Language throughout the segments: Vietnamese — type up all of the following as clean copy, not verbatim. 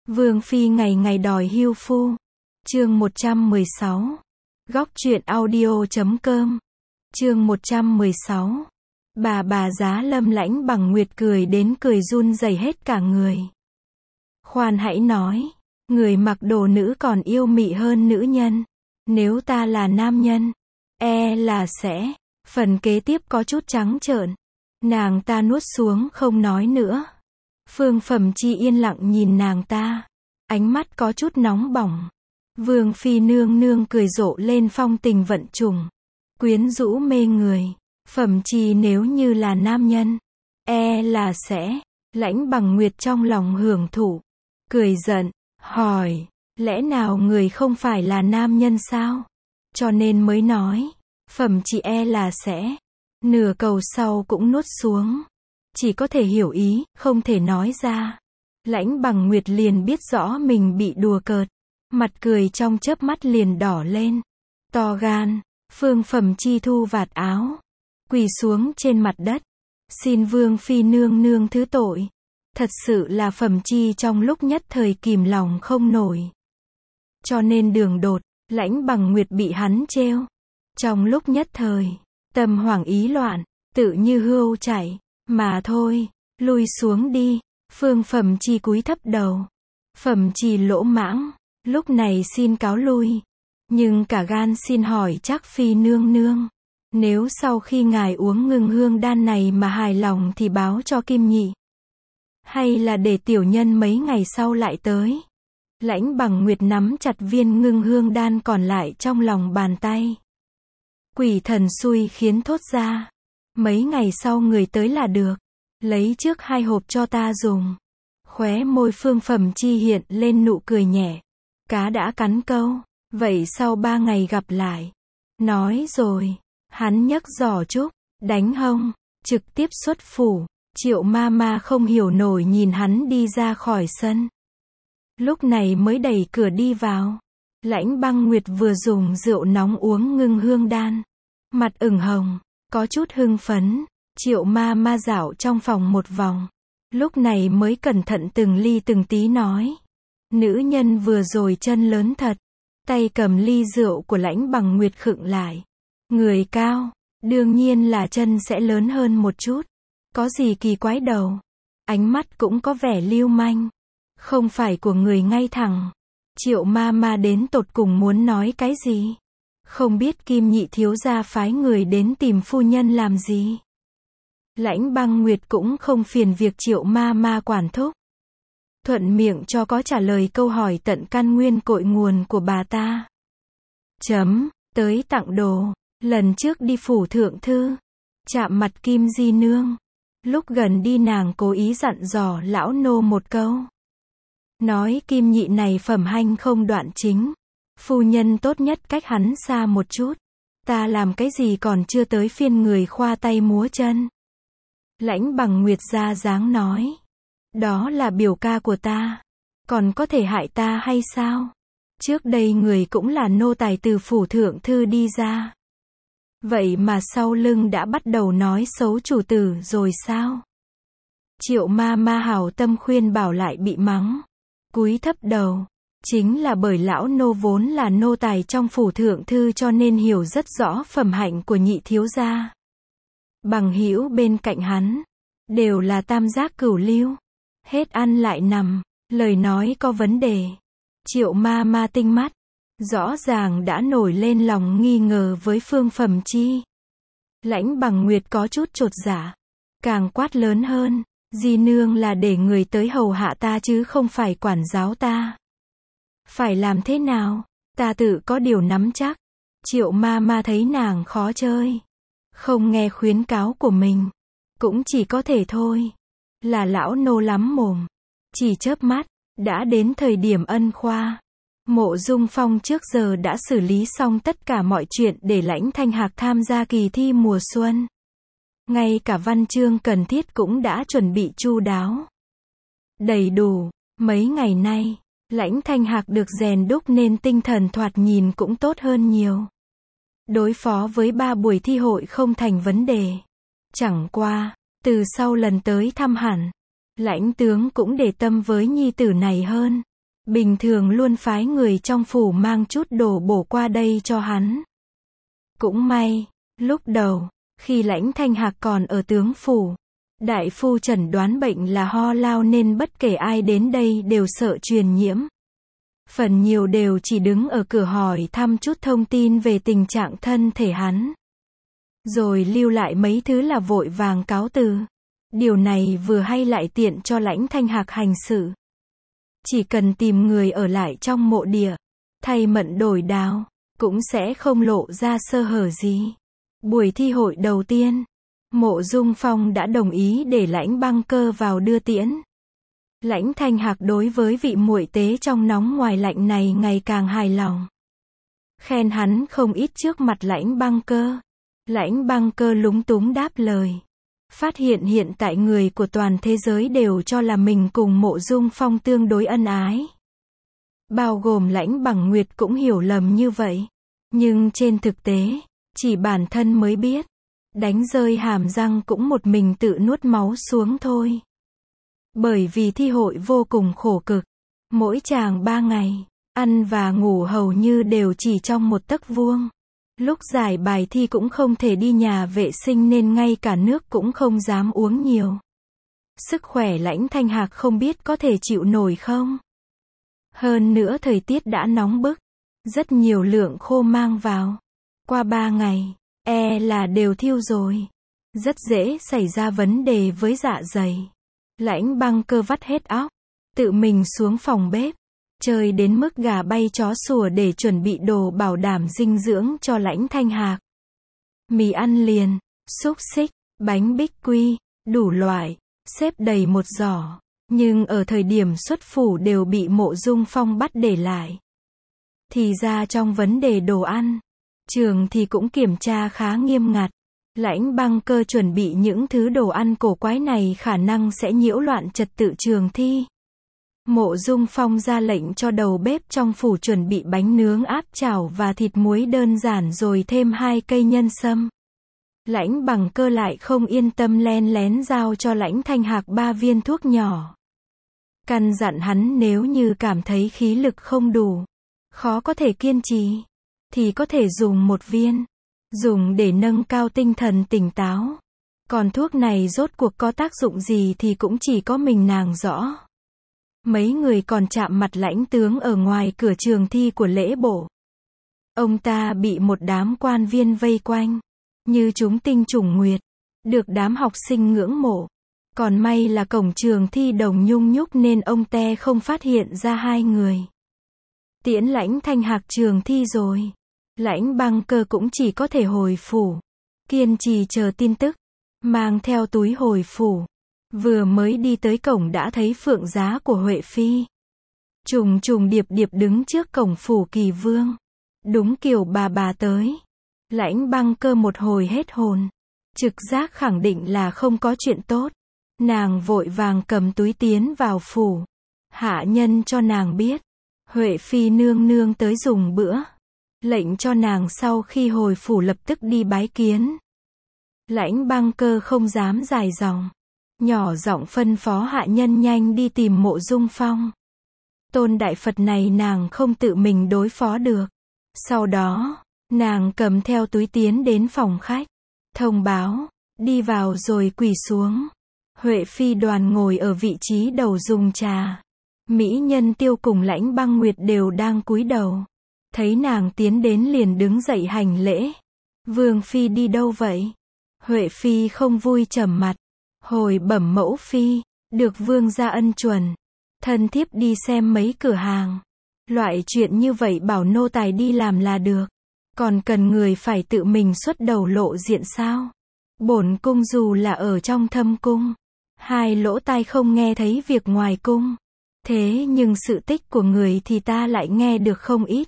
Vương phi ngày ngày đòi hưu phu. Chương 116. Góc truyện audio.com. Chương 116. Bà giá Lâm Lãnh Bằng Nguyệt cười đến cười run rẩy hết cả người. Khoan hãy nói, người mặc đồ nữ còn yêu mị hơn nữ nhân. Nếu ta là nam nhân, là sẽ. Phần kế tiếp có chút trắng trợn. Nàng ta nuốt xuống không nói nữa. Phương Phẩm Chi yên lặng nhìn nàng ta. Ánh mắt có chút nóng bỏng. Vương phi nương nương cười rộ lên phong tình vận trùng. Quyến rũ mê người. Phẩm Chi nếu như là nam nhân, là sẽ. Lãnh Bằng Nguyệt trong lòng hưởng thụ. Cười giận, hỏi, lẽ nào người không phải là nam nhân sao? Cho nên mới nói, Phẩm Chi là sẽ. Nửa câu sau cũng nuốt xuống. Chỉ có thể hiểu ý, không thể nói ra. Lãnh Bằng Nguyệt liền biết rõ mình bị đùa cợt. Mặt cười trong chớp mắt liền đỏ lên. To gan, Phương Phẩm Chi thu vạt áo. Quỳ xuống trên mặt đất. Xin Vương phi nương nương thứ tội. Thật sự là Phẩm Chi trong lúc nhất thời kìm lòng không nổi. Cho nên đường đột, Lãnh Bằng Nguyệt bị hắn trêu. Trong lúc nhất thời, tâm hoảng ý loạn, tự như hươu chạy. Mà thôi, lui xuống đi. Phương Phẩm Chi cúi thấp đầu. Phẩm Chi lỗ mãng, lúc này xin cáo lui. Nhưng cả gan xin hỏi chắc phi nương nương. Nếu sau khi ngài uống ngưng hương đan này mà hài lòng thì báo cho Kim Nhị. Hay là để tiểu nhân mấy ngày sau lại tới. Lãnh Bằng Nguyệt nắm chặt viên ngưng hương đan còn lại trong lòng bàn tay. Quỷ thần xui khiến thốt ra. Mấy ngày sau người tới là được. Lấy trước 2 hộp cho ta dùng. Khóe môi Phương Phẩm Chi hiện lên nụ cười nhẹ. Cá đã cắn câu. Vậy sau 3 ngày gặp lại. Nói rồi. Hắn nhấc giỏ trúc. Đánh hông. Trực tiếp xuất phủ. Triệu ma không hiểu nổi nhìn hắn đi ra khỏi sân. Lúc này mới đẩy cửa đi vào. Lãnh Băng Nguyệt vừa dùng rượu nóng uống ngưng hương đan. Mặt ửng hồng. Có chút hưng phấn. Triệu ma dạo trong phòng một vòng. Lúc này mới cẩn thận từng ly từng tí nói. Nữ nhân vừa rồi chân lớn thật. Tay cầm ly rượu của Lãnh Bằng Nguyệt khựng lại. Người cao, đương nhiên là chân sẽ lớn hơn một chút. Có gì kỳ quái đâu. Ánh mắt cũng có vẻ lưu manh. Không phải của người ngay thẳng. Triệu ma đến tột cùng muốn nói cái gì? Không biết Kim Nhị thiếu gia phái người đến tìm phu nhân làm gì? Lãnh Băng Nguyệt cũng không phiền việc Triệu ma quản thúc. Thuận miệng cho có trả lời câu hỏi tận căn nguyên cội nguồn của bà ta. Tới tặng đồ. Lần trước đi phủ thượng thư. Chạm mặt Kim Di Nương. Lúc gần đi nàng cố ý dặn dò lão nô một câu. Nói Kim Nhị này phẩm hanh không đoạn chính. Phu nhân tốt nhất cách hắn xa một chút. Ta làm cái gì còn chưa tới phiên người khoa tay múa chân. Lãnh Bằng Nguyệt ra dáng nói. Đó là biểu ca của ta. Còn có thể hại ta hay sao? Trước đây người cũng là nô tài từ phủ thượng thư đi ra. Vậy mà sau lưng đã bắt đầu nói xấu chủ tử rồi sao? Triệu ma hảo tâm khuyên bảo lại bị mắng. Cúi thấp đầu. Chính là bởi lão nô vốn là nô tài trong phủ thượng thư cho nên hiểu rất rõ phẩm hạnh của Nhị thiếu gia. Bằng hữu bên cạnh hắn. Đều là tam giác cửu lưu. Hết ăn lại nằm. Lời nói có vấn đề. Triệu ma tinh mắt. Rõ ràng đã nổi lên lòng nghi ngờ với Phương Phẩm Chi. Lãnh Bằng Nguyệt có chút chột dạ. Càng quát lớn hơn. Di nương là để người tới hầu hạ ta chứ không phải quản giáo ta. Phải làm thế nào? Ta tự có điều nắm chắc. Triệu ma thấy nàng khó chơi. Không nghe khuyến cáo của mình. Cũng chỉ có thể thôi. Là lão nô lắm mồm. Chỉ chớp mắt. Đã đến thời điểm ân khoa. Mộ Dung Phong trước giờ đã xử lý xong tất cả mọi chuyện để Lãnh Thanh Hạc tham gia kỳ thi mùa xuân. Ngay cả văn chương cần thiết cũng đã chuẩn bị chu đáo. Đầy đủ. Mấy ngày nay, Lãnh Thanh Hạc được rèn đúc nên tinh thần thoạt nhìn cũng tốt hơn nhiều. Đối phó với 3 buổi thi hội không thành vấn đề. Chẳng qua, từ sau lần tới thăm hẳn, Lãnh tướng cũng để tâm với nhi tử này hơn. bình thường luôn phái người trong phủ mang chút đồ bổ qua đây cho hắn. Cũng may, lúc đầu, khi Lãnh Thanh Hạc còn ở tướng phủ, đại phu chẩn đoán bệnh là ho lao nên bất kể ai đến đây đều sợ truyền nhiễm. Phần nhiều đều chỉ đứng ở cửa hỏi thăm chút thông tin về tình trạng thân thể hắn. Rồi lưu lại mấy thứ là vội vàng cáo từ. Điều này vừa hay lại tiện cho Lãnh Thanh Hạc hành sự. Chỉ cần tìm người ở lại trong mộ địa, thay mận đổi đao, cũng sẽ không lộ ra sơ hở gì. Buổi thi hội đầu tiên, Mộ Dung Phong đã đồng ý để Lãnh Băng Cơ vào đưa tiễn. Lãnh Thanh Hạc đối với vị muội tế trong nóng ngoài lạnh này ngày càng hài lòng. Khen hắn không ít trước mặt Lãnh Băng Cơ. Lãnh Băng Cơ lúng túng đáp lời. Phát hiện hiện tại người của toàn thế giới đều cho là mình cùng Mộ Dung Phong tương đối ân ái. Bao gồm Lãnh Bằng Nguyệt cũng hiểu lầm như vậy. Nhưng trên thực tế, chỉ bản thân mới biết. Đánh rơi hàm răng cũng một mình tự nuốt máu xuống thôi. Bởi vì thi hội vô cùng khổ cực. Mỗi chàng 3 ngày, ăn và ngủ hầu như đều chỉ trong một tấc vuông. Lúc giải bài thi cũng không thể đi nhà vệ sinh nên ngay cả nước cũng không dám uống nhiều. Sức khỏe Lãnh Thanh Hạc không biết có thể chịu nổi không. Hơn nữa thời tiết đã nóng bức. Rất nhiều lượng khô mang vào. Qua 3 ngày, là đều thiêu rồi. Rất dễ xảy ra vấn đề với dạ dày. Lãnh Băng Cơ vắt hết óc. Tự mình xuống phòng bếp. Chơi đến mức gà bay chó sủa để chuẩn bị đồ bảo đảm dinh dưỡng cho Lãnh Thanh Hạc. Mì ăn liền, xúc xích, bánh bích quy, đủ loại, xếp đầy một giỏ. Nhưng ở thời điểm xuất phủ đều bị Mộ Dung Phong bắt để lại. Thì ra trong vấn đề đồ ăn, trường thì cũng kiểm tra khá nghiêm ngặt. Lãnh Băng Cơ chuẩn bị những thứ đồ ăn cổ quái này khả năng sẽ nhiễu loạn trật tự trường thi. Mộ Dung Phong ra lệnh cho đầu bếp trong phủ chuẩn bị bánh nướng áp chảo và thịt muối đơn giản rồi thêm 2 cây nhân sâm. Lãnh Bằng Cơ lại không yên tâm len lén giao cho Lãnh Thanh Hạc 3 viên thuốc nhỏ. Căn dặn hắn nếu như cảm thấy khí lực không đủ, khó có thể kiên trì, thì có thể dùng 1 viên. Dùng để nâng cao tinh thần tỉnh táo. Còn thuốc này rốt cuộc có tác dụng gì thì cũng chỉ có mình nàng rõ. Mấy người còn chạm mặt Lãnh tướng ở ngoài cửa trường thi của lễ bộ. Ông ta bị một đám quan viên vây quanh, như chúng tinh chủng nguyệt, được đám học sinh ngưỡng mộ. Còn may là cổng trường thi đồng nhung nhúc nên ông ta không phát hiện ra 2 người. Tiễn Lãnh Thanh Hạc trường thi rồi. Lãnh Băng Cơ cũng chỉ có thể hồi phủ. Kiên trì chờ tin tức. Mang theo túi hồi phủ. Vừa mới đi tới cổng đã thấy phượng giá của Huệ Phi. Trùng trùng điệp điệp đứng trước cổng phủ Kỳ Vương. Đúng kiểu bà tới. Lãnh Băng Cơ một hồi hết hồn. Trực giác khẳng định là không có chuyện tốt. Nàng vội vàng cầm túi tiến vào phủ. Hạ nhân cho nàng biết. Huệ Phi nương nương tới dùng bữa. Lệnh cho nàng sau khi hồi phủ lập tức đi bái kiến. Lãnh Băng Cơ không dám dài dòng. Nhỏ giọng phân phó hạ nhân nhanh đi tìm Mộ Dung Phong. Tôn đại Phật này nàng không tự mình đối phó được. Sau đó, nàng cầm theo túi tiến đến phòng khách. Thông báo, đi vào rồi quỳ xuống. Huệ Phi đoàn ngồi ở vị trí đầu dùng trà. Mỹ nhân Tiêu cùng Lãnh Băng Nguyệt đều đang cúi đầu. Thấy nàng tiến đến liền đứng dậy hành lễ. Vương Phi đi đâu vậy? Huệ Phi không vui trầm mặt. Hồi bẩm mẫu Phi, được vương gia ân chuẩn. Thân thiếp đi xem mấy cửa hàng. Loại chuyện như vậy bảo nô tài đi làm là được. Còn cần người phải tự mình xuất đầu lộ diện sao? Bổn cung dù là ở trong thâm cung, 2 lỗ tai không nghe thấy việc ngoài cung. Thế nhưng sự tích của người thì ta lại nghe được không ít.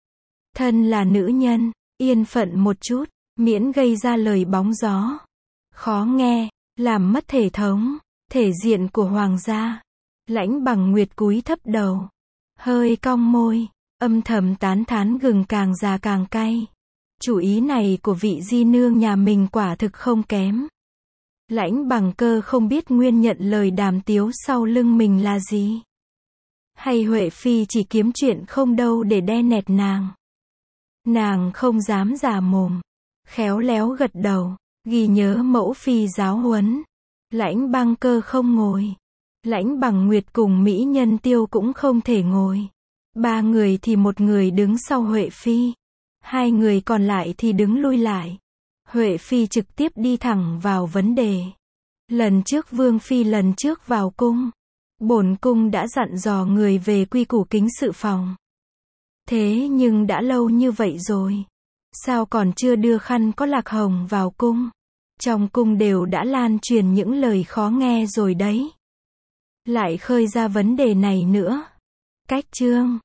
Thân là nữ nhân, yên phận một chút, miễn gây ra lời bóng gió. Khó nghe, làm mất thể thống, thể diện của hoàng gia. Lãnh Bằng Nguyệt cúi thấp đầu, hơi cong môi, âm thầm tán thán gừng càng già càng cay. Chủ ý này của vị di nương nhà mình quả thực không kém. Lãnh Bằng Cơ không biết nguyên nhận lời đàm tiếu sau lưng mình là gì. Hay Huệ Phi chỉ kiếm chuyện không đâu để đe nẹt nàng? Nàng không dám già mồm, khéo léo gật đầu, ghi nhớ mẫu phi giáo huấn. Lãnh Băng Cơ không ngồi. Lãnh Bằng Nguyệt cùng Mỹ Nhân Tiêu cũng không thể ngồi. Ba người thì một người đứng sau Huệ Phi. Hai người còn lại thì đứng lui lại. Huệ Phi trực tiếp đi thẳng vào vấn đề. Lần trước Vương Phi lần trước vào cung, bổn cung đã dặn dò người về quy củ kính sự phòng. Thế nhưng đã lâu như vậy rồi, sao còn chưa đưa khăn có lạc hồng vào cung? Trong cung đều đã lan truyền những lời khó nghe rồi đấy. Lại khơi ra vấn đề này nữa. Cách chương